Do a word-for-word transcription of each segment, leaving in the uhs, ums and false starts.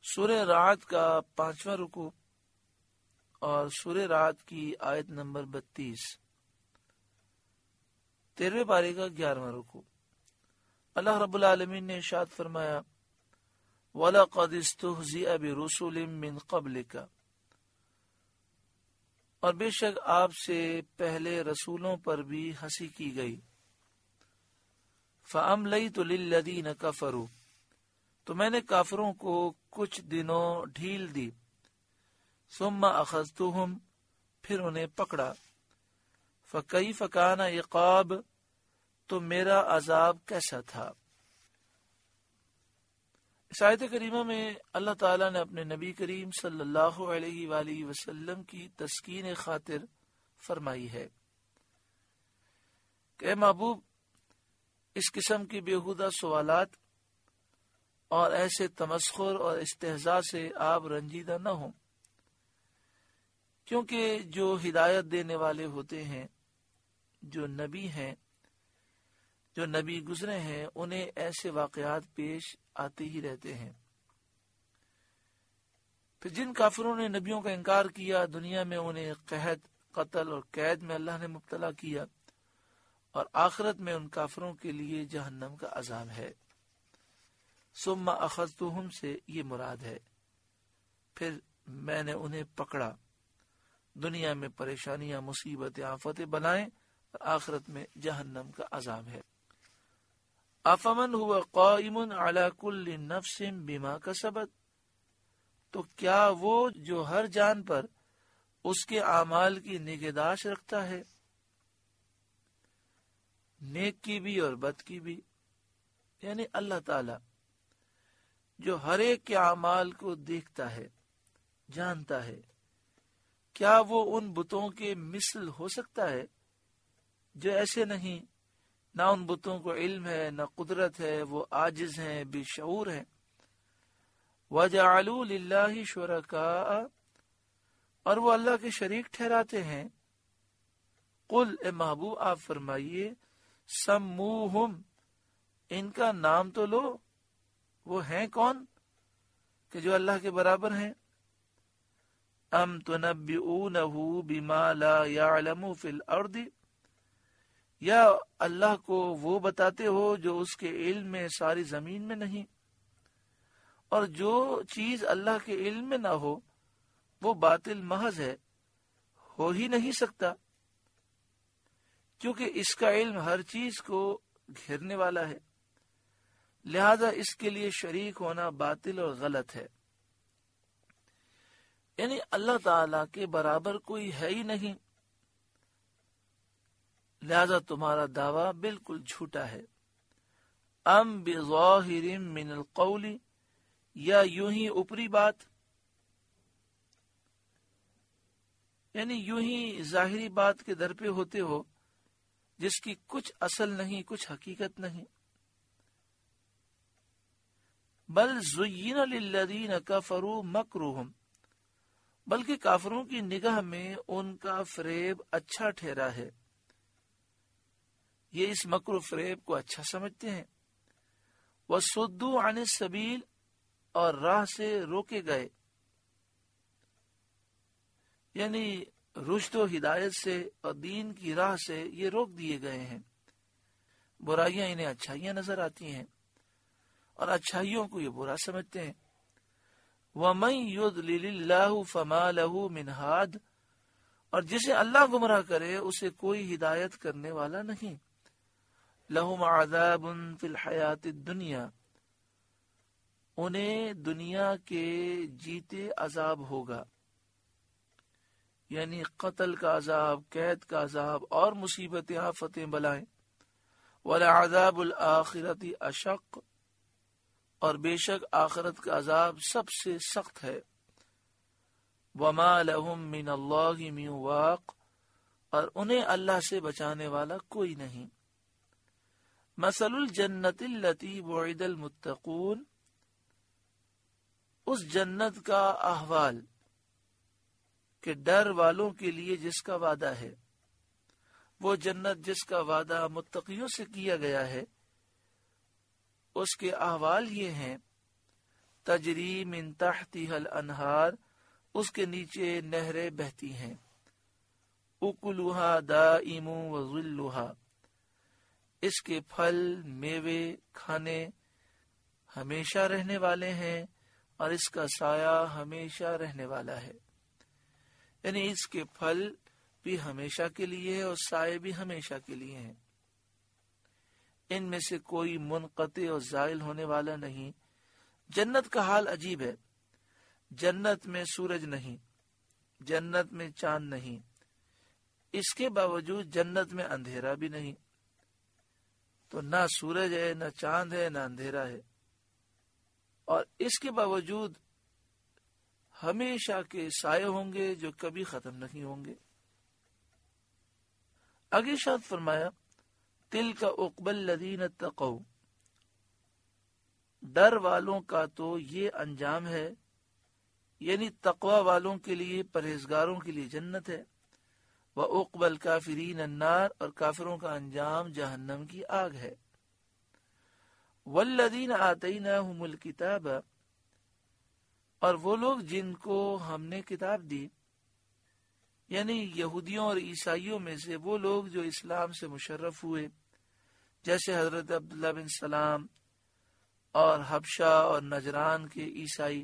سورہ رعد کا پانچواں رکوع اور سورہ رعد کی آیت نمبر بتیس، تیرہویں پارے کا گیارہواں رکوع۔ اللہ رب العالمین نے ارشاد فرمایا وَلَقَدِ اسْتُهْزِئَ بِرُسُلٍ مِّن قَبْلِكَ، اور بے شک آپ سے پہلے رسولوں پر بھی ہنسی کی گئی۔ فَأَمْلَيْتُ لِلَّذِينَ كَفَرُوا، تو میں نے کافروں کو کچھ دنوں ڈھیل دی۔ ثُمَّ أَخَذْتُهُمْ، پھر انہیں پکڑا۔ فَكَيْفَ كَانَ عِقَابِ، تو میرا عذاب کیسا تھا۔ اس آیت کریمہ میں اللہ تعالیٰ نے اپنے نبی کریم صلی اللہ علیہ وآلہ وسلم کی تسکین خاطر فرمائی ہے کہ اے محبوب، اس قسم کی بیہودہ سوالات اور ایسے تمسخر اور استہزاء سے آپ رنجیدہ نہ ہوں، کیونکہ جو ہدایت دینے والے ہوتے ہیں، جو نبی ہیں، جو نبی گزرے ہیں، انہیں ایسے واقعات پیش آتے ہی رہتے ہیں۔ پھر جن کافروں نے نبیوں کا انکار کیا، دنیا میں انہیں قحط، قتل اور قید میں اللہ نے مبتلا کیا، اور آخرت میں ان کافروں کے لیے جہنم کا عذاب ہے۔ ثم اخذتهم سے یہ مراد ہے، پھر میں نے انہیں پکڑا۔ دنیا میں پریشانیاں، مصیبتیں، آفتیں بنائیں، اور آخرت میں جہنم کا عذاب ہے۔ افمن هو قائم على كل نفس بما كسبت، تو کیا وہ جو ہر جان پر اس کے اعمال کی نگہداشت رکھتا ہے، نیک کی بھی اور بد کی بھی، یعنی اللہ تعالی جو ہر ایک کے اعمال کو دیکھتا ہے، جانتا ہے، کیا وہ ان بتوں کے مثل ہو سکتا ہے جو ایسے نہیں؟ نہ ان بتوں کو علم ہے، نہ قدرت ہے، وہ عاجز ہیں، بے شعور ہیں۔ وَجَعَلُوا لِلَّهِ شُرَكَاءَ، اور وہ اللہ کے شریک ٹھہراتے ہیں۔ قل، اے محبوب آپ فرمائیے، سموہم، ان کا نام تو لو، وہ ہیں کون کہ جو اللہ کے برابر ہیں؟ ام تنبئونہ بما لا يعلم فی الارض، یا اللہ کو وہ بتاتے ہو جو اس کے علم میں ساری زمین میں نہیں؟ اور جو چیز اللہ کے علم میں نہ ہو وہ باطل محض ہے، ہو ہی نہیں سکتا، کیونکہ اس کا علم ہر چیز کو گھیرنے والا ہے، لہذا اس کے لیے شریک ہونا باطل اور غلط ہے۔ یعنی اللہ تعالی کے برابر کوئی ہے ہی نہیں، لہذا تمہارا دعویٰ بالکل جھوٹا ہے۔ ام بظاہر من القول، یا یوں ہی اوپری بات، یعنی یوں ہی ظاہری بات کے در پہ ہوتے ہو جس کی کچھ اصل نہیں، کچھ حقیقت نہیں۔ بل زین للذین کفروا مکرہم، بلکہ کافروں کی نگاہ میں ان کا فریب اچھا ٹھہرا ہے، یہ اس مکر و فریب کو اچھا سمجھتے ہیں۔ وَصُدُّوا عَنِ السَّبِيلِ، اور راہ سے روکے گئے، یعنی رشد و ہدایت سے اور دین کی راہ سے یہ روک دیے گئے ہیں۔ برائیاں انہیں اچھائیاں نظر آتی ہیں اور اچھائیوں کو یہ برا سمجھتے ہیں۔ وَمَن يُضْلِلِ اللَّهُ فَمَا لَهُ مِنْ هَادٍ، اور جسے اللہ گمراہ کرے اسے کوئی ہدایت کرنے والا نہیں۔ لَهُمْ عَذَابٌ فِي الْحَيَاةِ الدُّنْيَا، انہیں دنیا کے جیتے عذاب ہوگا، یعنی قتل کا عذاب، قید کا عذاب اور مصیبتیں، آفتیں، بلائیں۔ وَلَعَذَابُ الْآخِرَةِ أَشَقُّ، اور بے شک آخرت کا عذاب سب سے سخت ہے۔ وَمَا لَهُم مِّنَ اللَّهِ مِن وَاقٍ، اور انہیں اللہ سے بچانے والا کوئی نہیں۔ مثل الجنت التي وعد المتقون، اس جنت کا احوال کہ ڈر والوں کے لیے جس کا وعدہ ہے، وہ جنت جس کا وعدہ متقیوں سے کیا گیا ہے، اس کے احوال یہ ہیں تجری من تحتها الانہار، اس کے نیچے نہریں بہتی ہیں، اکلها دائم وظلها، اس کے پھل میوے کھانے ہمیشہ رہنے والے ہیں اور اس کا سایہ ہمیشہ رہنے والا ہے، یعنی اس کے پھل بھی ہمیشہ کے لیے ہے اور سائے بھی ہمیشہ کے لیے ہیں، ان میں سے کوئی منقطع اور زائل ہونے والا نہیں۔ جنت کا حال عجیب ہے، جنت میں سورج نہیں، جنت میں چاند نہیں، اس کے باوجود جنت میں اندھیرا بھی نہیں، تو نہ سورج ہے، نہ چاند ہے، نہ اندھیرا ہے، اور اس کے باوجود ہمیشہ کے سائے ہوں گے جو کبھی ختم نہیں ہوں گے۔ آگے ارشاد فرمایا تِلْكَ عُقْبَى الَّذِينَ اتَّقَوْا، ڈر والوں کا تو یہ انجام ہے، یعنی تقوی والوں کے لیے، پرہیزگاروں کے لیے جنت ہے، وَعُقْبَى الْكَافِرِينَ النَّارِ، اور کافروں کا انجام جہنم کی آگ ہے۔ وَالَّذِينَ آتَيْنَاهُمُ الْكِتَابَ، اور وہ لوگ جن کو ہم نے کتاب دی، یعنی یہودیوں اور عیسائیوں میں سے وہ لوگ جو اسلام سے مشرف ہوئے، جیسے حضرت عبداللہ بن سلام اور حبشہ اور نجران کے عیسائی۔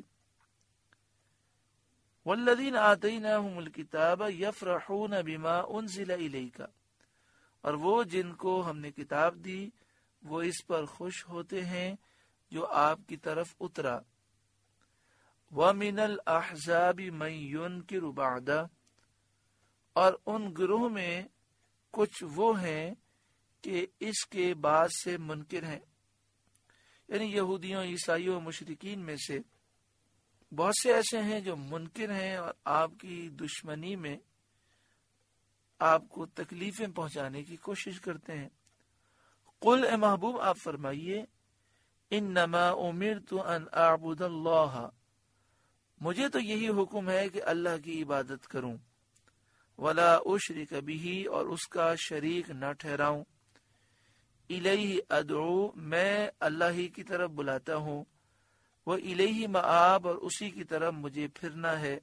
والذین آتیناہم الکتاب یفرحون بما انزل الیک، اور وہ جن کو ہم نے کتاب دی وہ اس پر خوش ہوتے ہیں جو آپ کی طرف اترا۔ وَمِنَ الْأَحْزَابِ مَن يُنْكِرُ بَعْدَ، اور ان گروہ میں کچھ وہ ہیں کہ اس کے بعد سے منکر ہیں، یعنی یہودیوں، عیسائیوں، مشرکین میں سے بہت سے ایسے ہیں جو منکر ہیں اور آپ کی دشمنی میں آپ کو تکلیفیں پہنچانے کی کوشش کرتے ہیں۔ قل، اے محبوب آپ فرمائیے، انما امرت ان اعبد اللہ، مجھے تو یہی حکم ہے کہ اللہ کی عبادت کروں، ولا اشرک بہ، اور اس کا شریک نہ ٹھہراؤں، الیہ ادعو، میں اللہ ہی کی طرف بلاتا ہوں، وَإِلَيْهِ مَآبَ، اور اسی کی طرف مجھے پھرنا ہے۔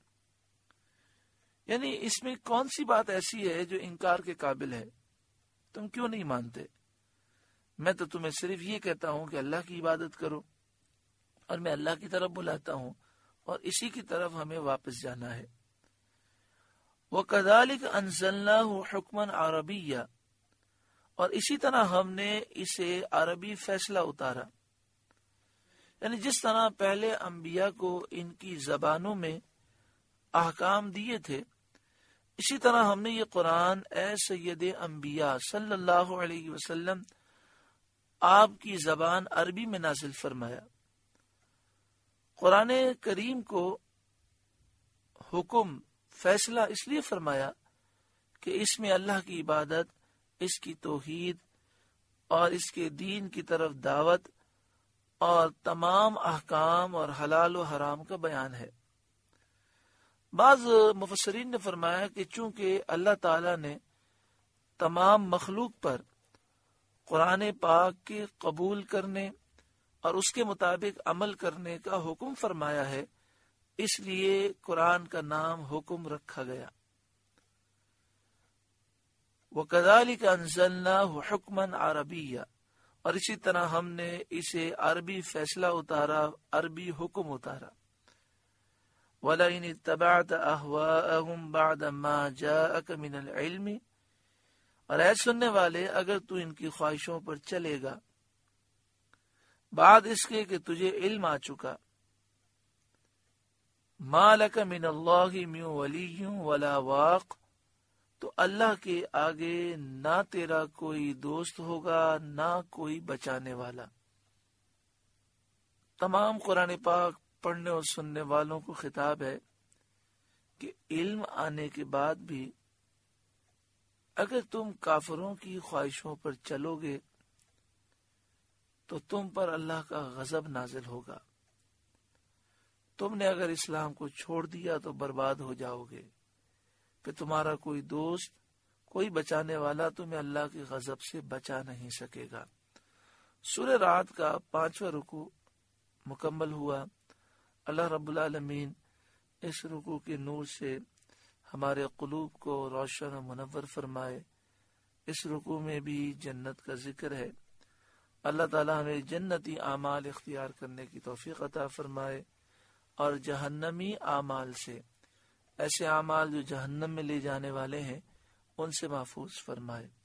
یعنی اس میں کون سی بات ایسی ہے جو انکار کے قابل ہے؟ تم کیوں نہیں مانتے؟ میں تو تمہیں صرف یہ کہتا ہوں کہ اللہ کی عبادت کرو، اور میں اللہ کی طرف بلاتا ہوں اور اسی کی طرف ہمیں واپس جانا ہے۔ وَكَذَلِكَ أَنزَلْنَاهُ حُكْمًا عَرَبِيًّا، اور اسی طرح ہم نے اسے عربی فیصلہ اتارا، یعنی جس طرح پہلے انبیاء کو ان کی زبانوں میں احکام دیے تھے، اسی طرح ہم نے یہ قرآن اے سید انبیاء صلی اللہ علیہ وسلم آپ کی زبان عربی میں نازل فرمایا۔ قرآن کریم کو حکم فیصلہ اس لیے فرمایا کہ اس میں اللہ کی عبادت، اس کی توحید اور اس کے دین کی طرف دعوت اور تمام احکام اور حلال و حرام کا بیان ہے۔ بعض مفسرین نے فرمایا کہ چونکہ اللہ تعالی نے تمام مخلوق پر قرآن پاک کے قبول کرنے اور اس کے مطابق عمل کرنے کا حکم فرمایا ہے، اس لیے قرآن کا نام حکم رکھا گیا۔ وَكَذَلِكَ أَنزَلْنَاهُ حُكْمًا عَرَبِيًّا، اور اسی طرح ہم نے اسے عربی فیصلہ اتارا، عربی حکم اتارا۔ وَلَئِنِ اتَّبَعْتَ أَهْوَاءَهُمْ بَعْدَ مَا جَاءَكَ مِنَ الْعِلْمِ، اور اے سننے والے اگر تو ان کی خواہشوں پر چلے گا بعد اس کے کہ تجھے علم آ چکا، مَا لَكَ مِنَ اللَّهِ مِن وَلِيٍّ وَلَا وَاقٍ، تو اللہ کے آگے نہ تیرا کوئی دوست ہوگا نہ کوئی بچانے والا۔ تمام قرآن پاک پڑھنے اور سننے والوں کو خطاب ہے کہ علم آنے کے بعد بھی اگر تم کافروں کی خواہشوں پر چلو گے تو تم پر اللہ کا غضب نازل ہوگا، تم نے اگر اسلام کو چھوڑ دیا تو برباد ہو جاؤ گے، کہ تمہارا کوئی دوست، کوئی بچانے والا تمہیں اللہ کے غضب سے بچا نہیں سکے گا۔ سورہ رعد کا پانچواں رکوع مکمل ہوا۔ اللہ رب العالمین اس رکوع کے نور سے ہمارے قلوب کو روشن و منور فرمائے۔ اس رکوع میں بھی جنت کا ذکر ہے۔ اللہ تعالی ہمیں جنتی اعمال اختیار کرنے کی توفیق عطا فرمائے اور جہنمی اعمال سے، ایسے اعمال جو جہنم میں لے جانے والے ہیں، ان سے محفوظ فرمائے۔